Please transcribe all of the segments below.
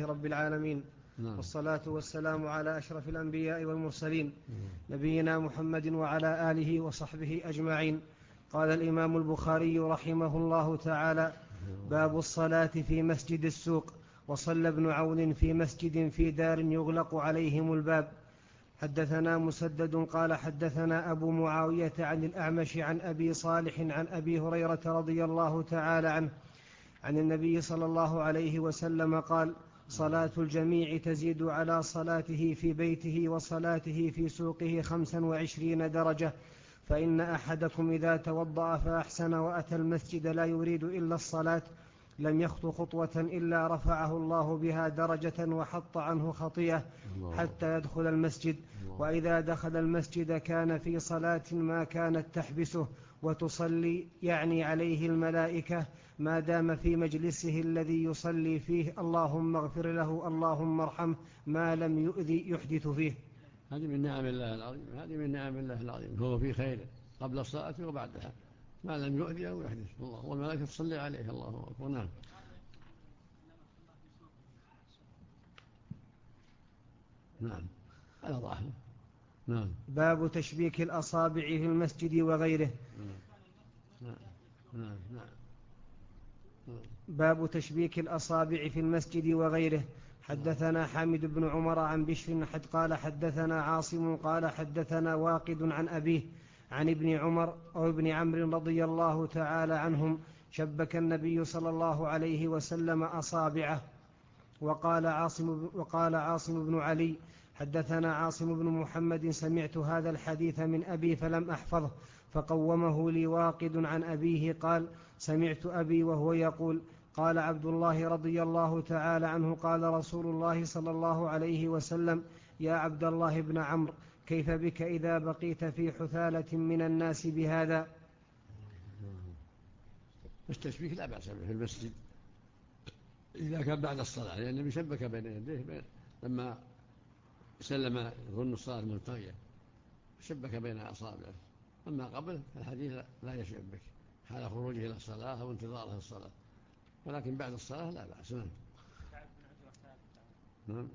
رب العالمين. والصلاة والسلام على أشرف الأنبياء والمرسلين نبينا محمد وعلى آله وصحبه أجمعين. قال الإمام البخاري رحمه الله تعالى: باب الصلاة في مسجد السوق. وصلى ابن عون في مسجد في دار يغلق عليهم الباب. حدثنا مسدد قال حدثنا أبو معاوية عن الأعمش عن أبي صالح عن أبي هريرة رضي الله تعالى عنه عن النبي صلى الله عليه وسلم قال: صلاة الجميع تزيد على صلاته في بيته وصلاته في سوقه 25 درجة، فإن أحدكم إذا توضأ فأحسن وأتى المسجد لا يريد إلا الصلاة لم يخط خطوة إلا رفعه الله بها درجة وحط عنه خطيئة حتى يدخل المسجد. وإذا دخل المسجد كان في صلاة ما كانت تحبسه وتصلي يعني عليه الملائكة ما دام في مجلسه الذي يصلي فيه: اللهم اغفر له اللهم ارحمه ما لم يؤذي يحدث فيه. هذه من نعم الله العظيم، هذه من نعم الله العظيم، هو في خير قبل الصلاة وبعدها ما لم يؤذي أو يحدث الله، والملائكة تصلي عليه. الله أكبر. نعم. نعم على ظاهر. نعم. باب تشبيك الأصابع في المسجد وغيره. نعم. باب تشبيك الأصابع في المسجد وغيره. حدثنا حامد بن عمر عن بشر قال حدثنا عاصم قال حدثنا واقد عن أبيه عن ابن عمر أو ابن عمرو رضي الله تعالى عنهم: شبك النبي صلى الله عليه وسلم أصابعه. وقال عاصم بن علي: حدثنا عاصم بن محمد: سمعت هذا الحديث من أبي فلم أحفظه، فقومه لي واقد عن أبيه قال: سمعت أبي وهو يقول: قال عبد الله رضي الله تعالى عنه: قال رسول الله صلى الله عليه وسلم: يا عبد الله بن عمرو، كيف بك إذا بقيت في حثالة من الناس بهذا؟ التشبيك لا بأس به في المسجد إذا كان بعد الصلاة، لأن النبي شبك بين يديه لما سلم يظن الصلاة منتهية شبك بين أصابعه. أما قبل فالحديث لا يشبك حال خروجه إلى الصلاة أو انتظاره الصلاة، ولكن بعد الصلاة لا بأس. نعم.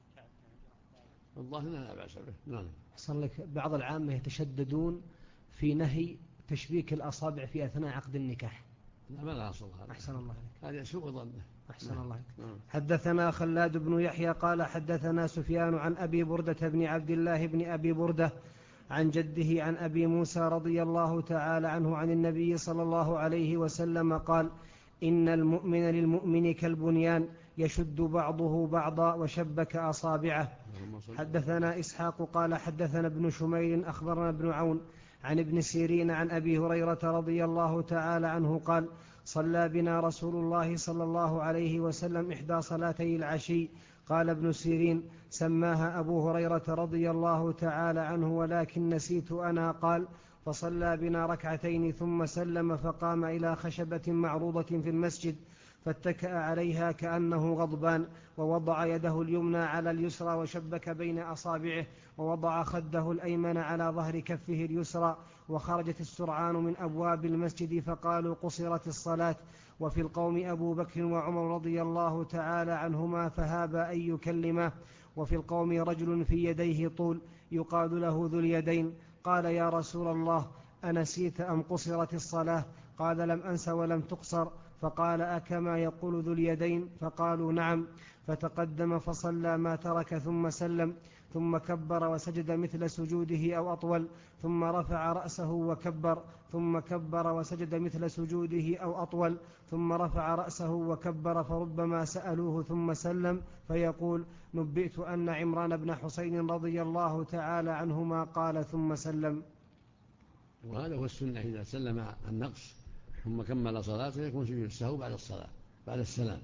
الظاهر لا بأس به. نعم. أصل لك بعض العامة يتشددون في نهي تشبيك الأصابع في أثناء عقد النكاح. لا، ما لها أصل هذا. أحسن الله عليك. هذا سوء ظنه. أحسن الله عليك. حدثنا خلاد بن يحيى قال حدثنا سفيان عن أبي بردة بن عبد الله بن أبي بردة عن جده عن أبي موسى رضي الله تعالى عنه عن النبي صلى الله عليه وسلم قال: إن المؤمن للمؤمن كالبنيان يشد بعضه بعضا، وشبك أصابعه. حدثنا إسحاق قال حدثنا ابن شميل أخبرنا ابن عون عن ابن سيرين عن أبي هريرة رضي الله تعالى عنه قال: صلى بنا رسول الله صلى الله عليه وسلم إحدى صلاتي العشي. قال ابن سيرين: سماها أبو هريرة رضي الله تعالى عنه ولكن نسيت أنا. قال: فصلى بنا ركعتين ثم سلم فقام إلى خشبة معروضة في المسجد فاتكأ عليها كأنه غضبان، ووضع يده اليمنى على اليسرى وشبك بين أصابعه، ووضع خده الأيمن على ظهر كفه اليسرى. وخرجت السرعان من أبواب المسجد فقالوا: قصرت الصلاة. وفي القوم أبو بكر وعمر رضي الله تعالى عنهما فهابا أن يكلمه. وفي القوم رجل في يديه طول يقال له ذو اليدين. قال: يا رسول الله، أنسيت أم قصرت الصلاة؟ قال: لم أنس ولم تقصر. فقال: أكما يقول ذو اليدين؟ فقالوا: نعم. فتقدم فصلى ما ترك ثم سلم، ثم كبر وسجد مثل سجوده أو أطول، ثم رفع رأسه وكبر، ثم كبر وسجد مثل سجوده أو أطول، ثم رفع رأسه وكبر. فربما سألوه ثم سلم فيقول: نبئت أن عمران بن حسين رضي الله تعالى عنهما قال ثم سلم. وهذا هو السنة، إذا سلم النقص ثم كمل صلاته يكون سجود السهو بعد الصلاة بعد السلام،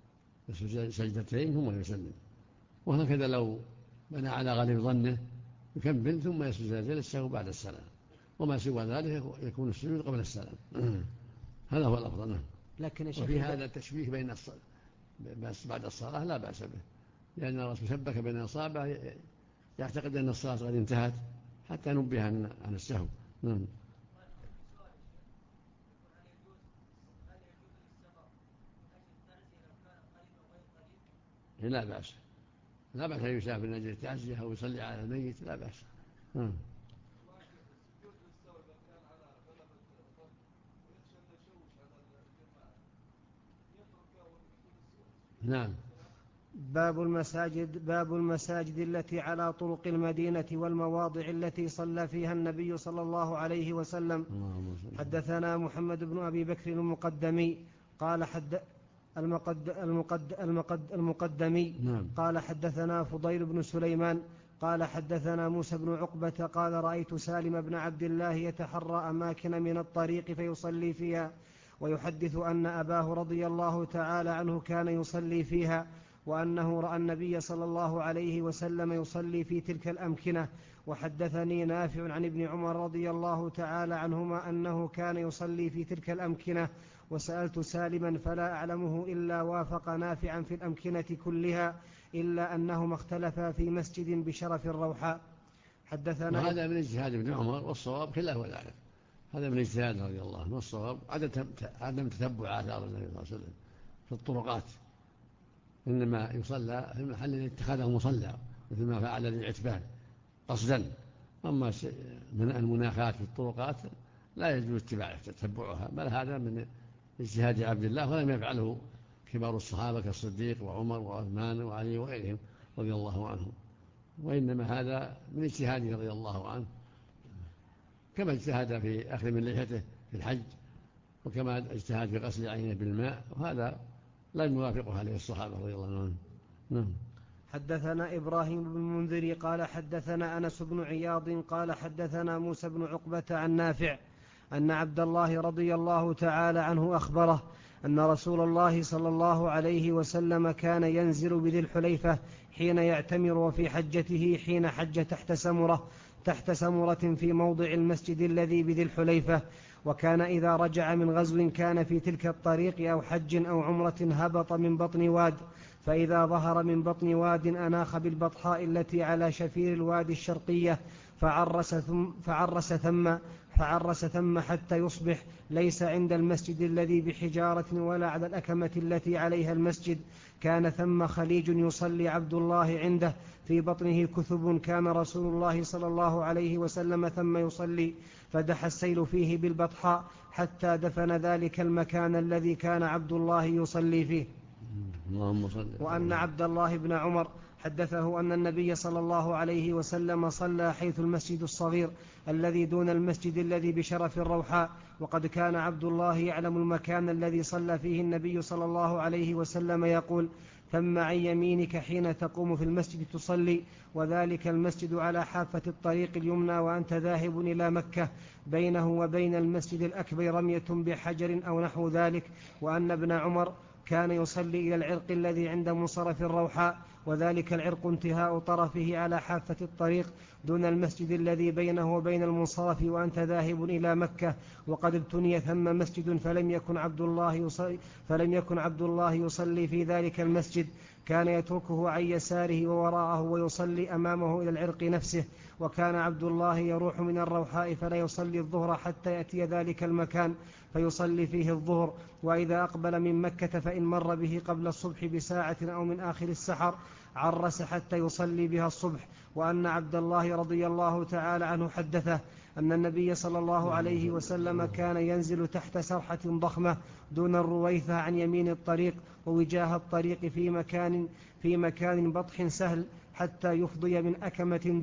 سجدتين ثم يسلم. وهكذا لو بنى على غالب ظنه يكمل ثم يسجد سجدتين السهو بعد السلام، وما سوى ذلك يكون السجود قبل السلام. هذا هو الأفضل. لكن وفي هذا التشبيه بين بعد الصلاة لا بأس به، لأن الرسول شبك بين أصابعه يعتقد أن الصلاة قد انتهت حتى نبه عن السهو. لا بأس، لا بأس أن يسافر من أجل التعزية أو يصلي على الميت، لا بأس. نعم. باب المساجد التي على طرق المدينة والمواضع التي صلى فيها النبي صلى الله عليه وسلم. حدثنا محمد بن أبي بكر المقدمي قال حدثنا فضيل بن سليمان قال حدثنا موسى بن عقبة قال رأيت سالم بن عبد الله يتحرى أماكن من الطريق فيصلي فيها، ويحدث أن أباه رضي الله تعالى عنه كان يصلي فيها، وأنه رأى النبي صلى الله عليه وسلم يصلي في تلك الأمكنة. وحدثني نافع عن ابن عمر رضي الله تعالى عنهما أنه كان يصلي في تلك الأمكنة، وسألت سالما فلا أعلمه إلا وافق نافعا في الأمكنة كلها، إلا أنهما اختلفا في مسجد بشرف الروحاء. حدثنا وهذا من اجتهاد ابن عمر، والصواب خلاف ذلك. هذا من اجتهاد رضي الله عنه، والصواب عدم تتبع آثار النبي صلى الله عليه وسلم في الطرقات، إنما يصلى في المحل الذي اتخذه مصلى، مثل ما فعل العتبان قصدا. أما المناخات في الطرقات لا يجوز تتبعها، بل هذا من اجتهاد عبد الله، ولم يفعله كبار الصحابة كالصديق وعمر وعثمان وعلي وغيرهم رضي الله عنهم، وإنما هذا من اجتهاده رضي الله عنه، كما اجتهد في أخذ من لحيته في الحج، وكما اجتهد في غسل عينه بالماء، وهذا لم يوافقه عليه الصحابة رضي الله عنهم. نعم. حدثنا إبراهيم بن المنذر قال حدثنا أنس بن عياض قال حدثنا موسى بن عقبة عن نافع أن عبد الله رضي الله تعالى عنه أخبره أن رسول الله صلى الله عليه وسلم كان ينزل بذي الحليفة حين يعتمر، وفي حجته حين حج تحت سمرة في موضع المسجد الذي بذي الحليفة. وكان إذا رجع من غزو كان في تلك الطريق أو حج أو عمرة هبط من بطن واد، فإذا ظهر من بطن واد أناخ بالبطحاء التي على شفير الوادي الشرقية فعرس ثم حتى يصبح، ليس عند المسجد الذي بحجارة ولا على الأكمة التي عليها المسجد. كان ثم خليج يصلي عبد الله عنده، في بطنه كثب، كان رسول الله صلى الله عليه وسلم ثم يصلي، فدح السيل فيه بالبطحاء حتى دفن ذلك المكان الذي كان عبد الله يصلي فيه. وأن عبد الله بن عمر حدثه أن النبي صلى الله عليه وسلم صلى حيث المسجد الصغير الذي دون المسجد الذي بشرف الروحاء، وقد كان عبد الله يعلم المكان الذي صلى فيه النبي صلى الله عليه وسلم، يقول: ثم عن يمينك حين تقوم في المسجد تصلي، وذلك المسجد على حافة الطريق اليمنى وأنت ذاهب إلى مكة، بينه وبين المسجد الأكبر رمية بحجر أو نحو ذلك. وأن ابن عمر كان يصلي إلى العرق الذي عند منصرف الروحاء، وذلك العرق انتهاء طرفه على حافة الطريق دون المسجد الذي بينه وبين المنصرف وأنت ذاهب إلى مكة، وقد ابتني ثم مسجد فلم يكن عبد الله يصلي في ذلك المسجد، كان يتركه عن يساره ووراءه ويصلي أمامه إلى العرق نفسه. وكان عبد الله يروح من الروحاء فلا يصلي الظهر حتى يأتي ذلك المكان فيصلي فيه الظهر، وإذا أقبل من مكة فإن مر به قبل الصبح بساعة أو من آخر السحر عرس حتى يصلي بها الصبح. وأن عبد الله رضي الله تعالى عنه حدثه أن النبي صلى الله عليه وسلم كان ينزل تحت سرحة ضخمة دون الرويثة عن يمين الطريق ووجاه الطريق في مكان بطح سهل، حتى يفضي من أكمة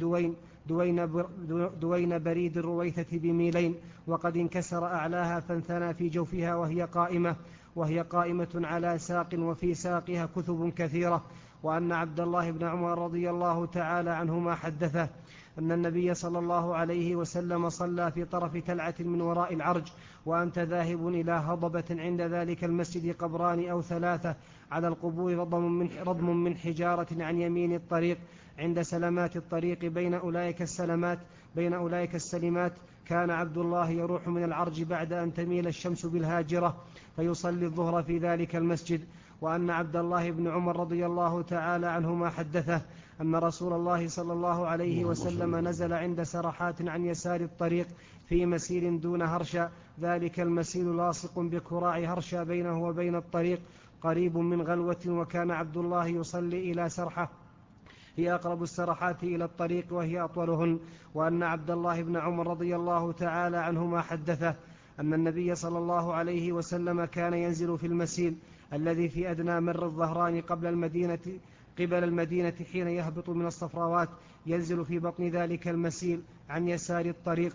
دوين بريد الرويثة بميلين، وقد انكسر أعلاها فانثنى في جوفها وهي قائمة على ساق، وفي ساقها كثب كثيرة. وأن عبد الله بن عمر رضي الله تعالى عنهما حدثه أن النبي صلى الله عليه وسلم صلى في طرف تلعة من وراء العرج، وأنت ذاهب إلى هضبة عند ذلك المسجد قبران أو 3 على القبور رضم من حجارة عن يمين الطريق عند سلمات الطريق بين أولئك السلمات. كان عبد الله يروح من العرج بعد أن تميل الشمس بالهاجرة فيصلي الظهر في ذلك المسجد. وأن عبد الله بن عمر رضي الله تعالى عنهما حدثه أن رسول الله صلى الله عليه وسلم نزل عند سرحات عن يسار الطريق في مسير دون هرشا، ذلك المسير لاصق بكراع هرشا بينه وبين الطريق، قريب من غلوة، وكان عبد الله يصلي إلى سرحة هي أقرب السرحات إلى الطريق وهي أطولهن. وأن عبد الله بن عمر رضي الله تعالى عنهما حدثه أن النبي صلى الله عليه وسلم كان ينزل في المسيل الذي في أدنى مر الظهران قبل المدينة حين يهبط من الصفراوات، ينزل في بطن ذلك المسيل عن يسار الطريق.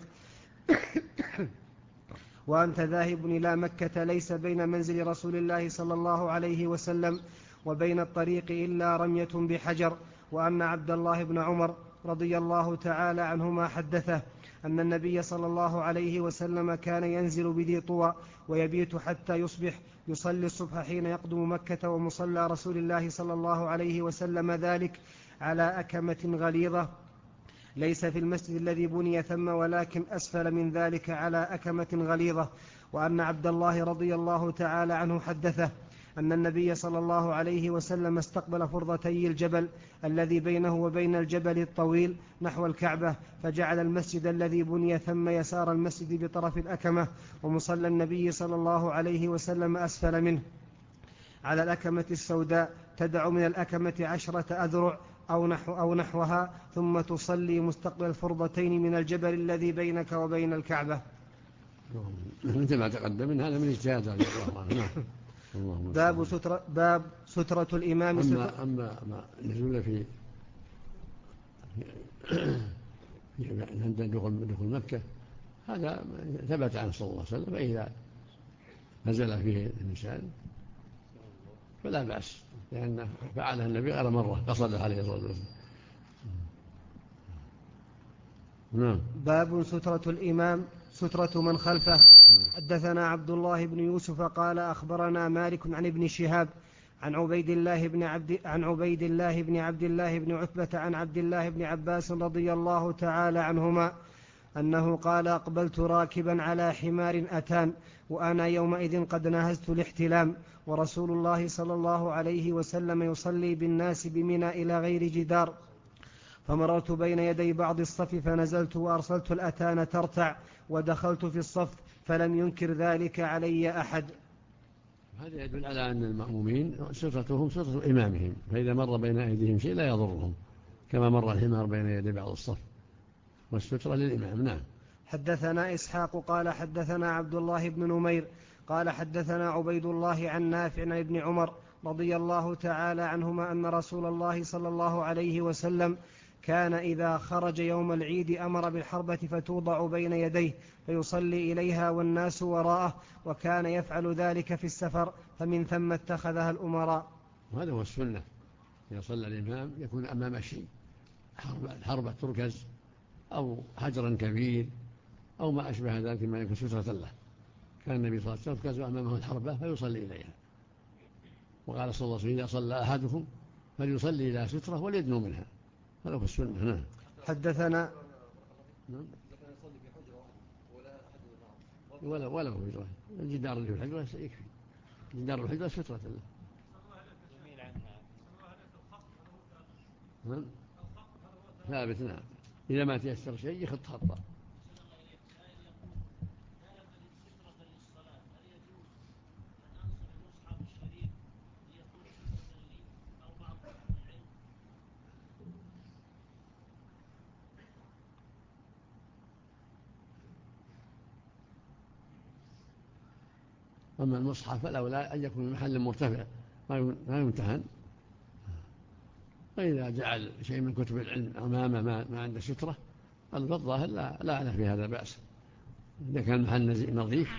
وأنت ذاهب إلى مكة ليس بين منزل رسول الله صلى الله عليه وسلم وبين الطريق إلا رمية بحجر. وأن عبد الله بن عمر رضي الله تعالى عنهما حدثه أن النبي صلى الله عليه وسلم كان ينزل بذي طوى ويبيت حتى يصبح، يصلي الصبح حين يقدم مكة، ومصلى رسول الله صلى الله عليه وسلم ذلك على أكمة غليظة ليس في المسجد الذي بني ثم ولكن أسفل من ذلك على أكمة غليظة. وأن عبد الله رضي الله تعالى عنه حدثه أن النبي صلى الله عليه وسلم استقبل فرضتي الجبل الذي بينه وبين الجبل الطويل نحو الكعبة، فجعل المسجد الذي بني ثم يسار المسجد بطرف الأكمة، ومصلى النبي صلى الله عليه وسلم أسفل منه على الأكمة السوداء تدع من الأكمة 10 أذرع أو نحوها، ثم تصلي مستقبل الفرضتين من الجبل الذي بينك وبين الكعبة. مثل ما تقدم من هذا من اجتهاد رضي الله عنه. باب سترة الإمام. أما ما نزول في عند دخول مكة هذا ثبت عنه صلى الله عليه وسلم، فإذا نزل فيه الإنسان فلا بأس، لأن فعلها النبي غير مرة قصد عليه الصلاة والسلام. نعم. باب سترة الإمام سترة من خلفه. حدثنا عبد الله بن يوسف قال أخبرنا مالك عن ابن شهاب عن عبيد الله بن عبد الله بن عتبة عن عبد الله بن عباس رضي الله تعالى عنهما أنه قال أقبلت راكبا على حمار أتان وأنا يومئذ قد ناهزت الاحتلام، ورسول الله صلى الله عليه وسلم يصلي بالناس بمنى إلى غير جدار، فمررت بين يدي بعض الصف فنزلت وأرسلت الأتان ترتع ودخلت في الصف فلم ينكر ذلك علي أحد. هذا يدل على أن المأمومين سترتهم سترة إمامهم، فإذا مر بين أيديهم شيء لا يضرهم كما مر الحمار بين يدي بعض الصف، والسترة للإمام. نعم. حدثنا إسحاق قال حدثنا عبد الله بن نمير قال حدثنا عبيد الله عن نافع عن ابن عمر رضي الله تعالى عنهما أن رسول الله صلى الله عليه وسلم كان إذا خرج يوم العيد أمر بالحربة فتوضع بين يديه فيصلي إليها والناس وراءه، وكان يفعل ذلك في السفر، فمن ثم اتخذها الأمراء. وهذا هو السنة، إذا صلى الإمام يكون أمام شيء، حربة تركز أو حجرا كبير أو ما أشبه ذلك ما يكون سترة له. كان النبي صلى الله عليه وسلم تركز أمامه الحربة فيصلي إليها، وقال صلى الله عليه وسلم إذا صلى أحدكم فليصلي إلى سترة وليدنو منها، هذا هو السنة. نعم. حدثنا ولا هو حجرة، الجدار اللي في الحجرة يكفي، جدار الحجرة سترة له. ثابت. نعم. إذا ما تيسر شيء يخط خطا. أما المصحف فالأولى أن يكون محل مرتفع ما يمتهن، فإذا جعل شيء من كتب العلم أمامه ما عنده سترة الظاهر لا أعرف في هذا بأس، إذا كان محل نظيف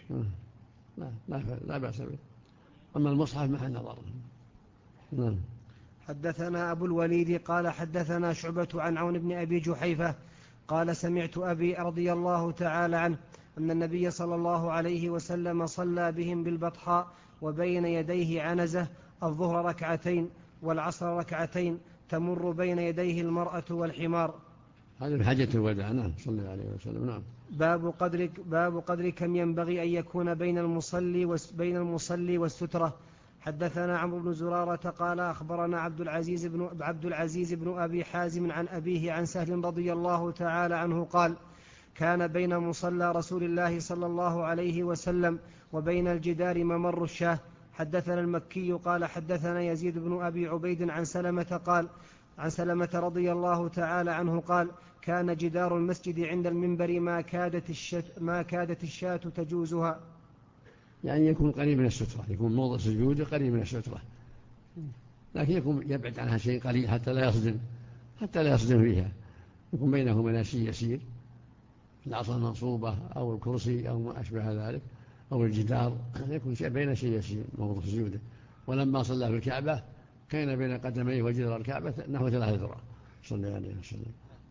لا بأس به. أما المصحف محل نظر. نعم. حدثنا أبو الوليد قال حدثنا شعبة عن عون بن أبي جحيفة قال سمعت أبي رضي الله تعالى عنه أن النبي صلى الله عليه وسلم صلى بهم بالبطحاء وبين يديه عنزة، الظهر ركعتين والعصر ركعتين، تمر بين يديه المرأة والحمار. هذا بحجة الوداع. نعم صلى الله عليه وسلم. نعم. باب قدر كم ينبغي أن يكون بين المصلي والسترة. حدثنا عمرو بن زرارة قال أخبرنا عبد العزيز بن أبي حازم عن أبيه عن سهل رضي الله تعالى عنه قال كان بين مصلى رسول الله صلى الله عليه وسلم وبين الجدار ممر الشاه، حدثنا المكي قال حدثنا يزيد بن أبي عبيد عن سلمة رضي الله تعالى عنه قال كان جدار المسجد عند المنبر ما كادت الشاة تجوزها. يعني يكون قريب من السترة، يكون موضع سجود قريب من السترة، لكن يكون يبعد عنها شيء قليل حتى لا يصدم فيها، يكون بينه وبين شيء يسير، العصا المنصوبة أو الكرسي أو ما أشبه ذلك أو الجدار، يكون بين شيء يسير موضع سجوده. ولما صلى في الكعبة كان بين قدميه وجدار الكعبة نحو 3 ذراع صلى الله عليه وسلم.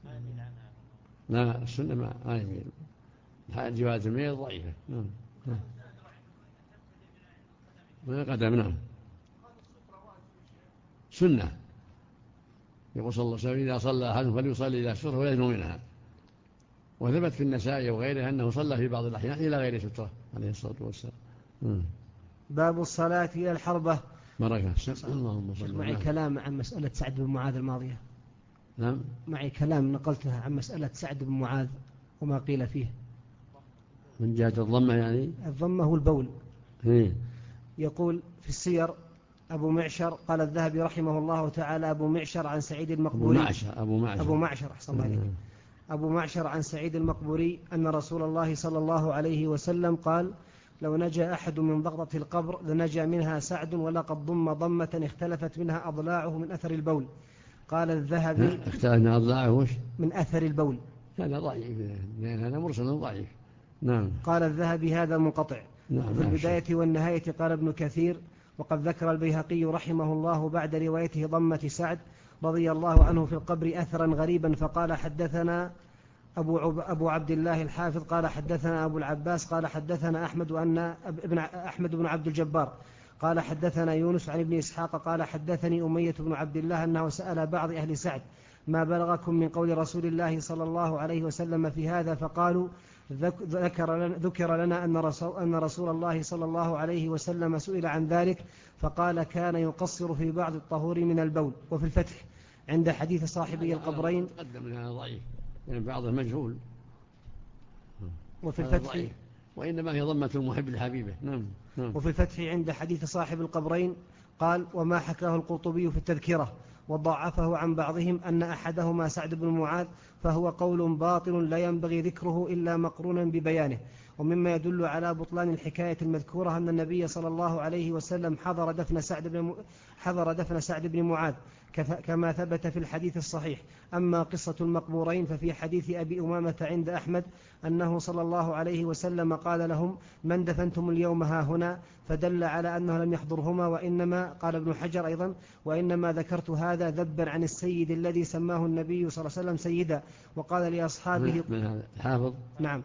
لا السنة ما يميل، جواز الميل ضعيفة. ما قدم. نعم سنة، يقول صلى الله عليه وسلم إذا صلى أحد فليصلي إلى سترة ويدنو منها. وثبت في النسائي وغيره أنه صلى في بعض الأحيان إلى غير سترة عليه الصلاة والسلام. باب الصلاة إلى الحربة. بركة. اللهم صل. معي كلام عن مسألة سعد بن معاذ الماضية. نعم معي كلام نقلتها عن مسألة سعد بن معاذ وما قيل فيه من جهة الضمة، يعني الضمة هو البول. يقول في السير أبو معشر قال الذهبي رحمه الله تعالى أبو معشر عن سعيد المقبوري أبو معشر أحسن الله عليك. أبو معشر عن سعيد المقبوري أن رسول الله صلى الله عليه وسلم قال لو نجا أحد من ضغطة القبر لنجا منها سعد ولقد ضم ضمة اختلفت منها أضلاعه من أثر البول. قال الذهبي اختلفت أضلاعه من أثر البول، هذا ضعيف لأن هذا مرسل ضعيف. نعم. قال الذهبي هذا منقطع. نعم. في البداية والنهاية قال ابن كثير وقد ذكر البيهقي رحمه الله بعد روايته ضمة سعد رضي الله عنه في القبر أثرا غريبا فقال حدثنا أبو عبد الله الحافظ قال حدثنا أبو العباس قال حدثنا أحمد بن عبد الجبار قال حدثنا يونس عن ابن إسحاق قال حدثني أمية بن عبد الله أنه سأل بعض أهل سعد ما بلغكم من قول رسول الله صلى الله عليه وسلم في هذا فقالوا ذكر لنا أن رسول الله صلى الله عليه وسلم سئل عن ذلك فقال كان يقصر في بعض الطهور من البول. وفي الفتح عند حديث صاحبي القبرين تقدم لنا ضعيف يعني بعضه مجهول. وفي الفتح وإنما هي ضمة المحب لحبيبه. نعم. وفي الفتح عند حديث صاحب القبرين قال وما حكاه القرطبي في التذكرة وضعفه عن بعضهم أن أحدهما سعد بن معاذ فهو قول باطل لا ينبغي ذكره إلا مقرونا ببيانه. ومما يدل على بطلان الحكاية المذكورة أن النبي صلى الله عليه وسلم حضر دفن سعد بن معاذ كما ثبت في الحديث الصحيح. أما قصة المقبورين ففي حديث أبي أمامة عند أحمد أنه صلى الله عليه وسلم قال لهم من دفنتم اليوم ها هنا فدل على أنه لم يحضرهما. وإنما قال ابن حجر أيضا وإنما ذكرت هذا ذبا عن السيد الذي سماه النبي صلى الله عليه وسلم سيدا وقال لأصحابه حافظ. نعم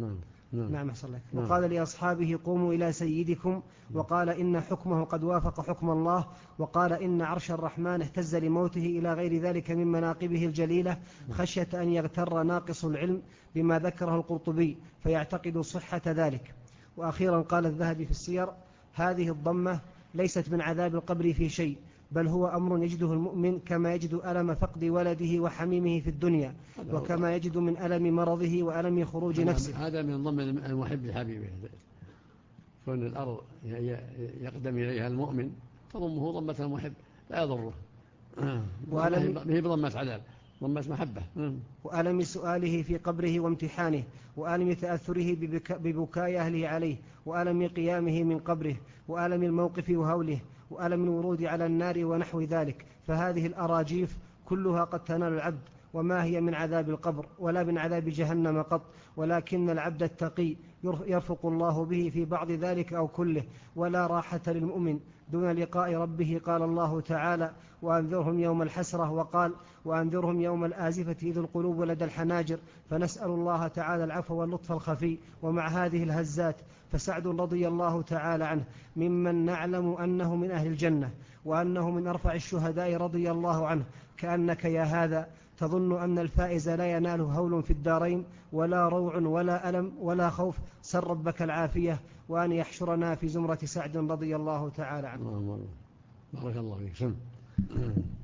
وقال لأصحابه قوموا إلى سيدكم وقال إن حكمه قد وافق حكم الله وقال إن عرش الرحمن اهتز لموته إلى غير ذلك من مناقبه الجليلة خشية أن يغتر ناقص العلم بما ذكره القرطبي فيعتقد صحة ذلك. وأخيرا قال الذهبي في السير هذه الضمة ليست من عذاب القبر في شيء بل هو أمر يجده المؤمن كما يجد ألم فقد ولده وحميمه في الدنيا وكما يجد من ألم مرضه وألم خروج نفسه. هذا من ضمن المحب لحبيبه كون الأرض يقدم إليها المؤمن تضمه ضمة المحب لا يضره به بضمة عذاب ضمة محبة. وألم سؤاله في قبره وامتحانه وألم تأثره ببكاء أهله عليه وألم قيامه من قبره وألم الموقف وهوله وألم الورود على النار ونحو ذلك. فهذه الأراجيف كلها قد تنال العبد وما هي من عذاب القبر ولا من عذاب جهنم قط ولكن العبد التقي يرفق الله به في بعض ذلك أو كله ولا راحة للمؤمن دون لقاء ربه. قال الله تعالى وأنذرهم يوم الحسرة وقال وأنذرهم يوم الآزفة إذ القلوب لدى الحناجر. فنسأل الله تعالى العفو واللطف الخفي. ومع هذه الهزات فسعد رضي الله تعالى عنه ممن نعلم أنه من أهل الجنة وأنه من أرفع الشهداء رضي الله عنه. كأنك يا هذا تظن أن الفائز لا يناله هول في الدارين ولا روع ولا ألم ولا خوف. سر ربك العافية وأن يحشرنا في زمرة سعد رضي الله تعالى عنه. بارك الله فيك.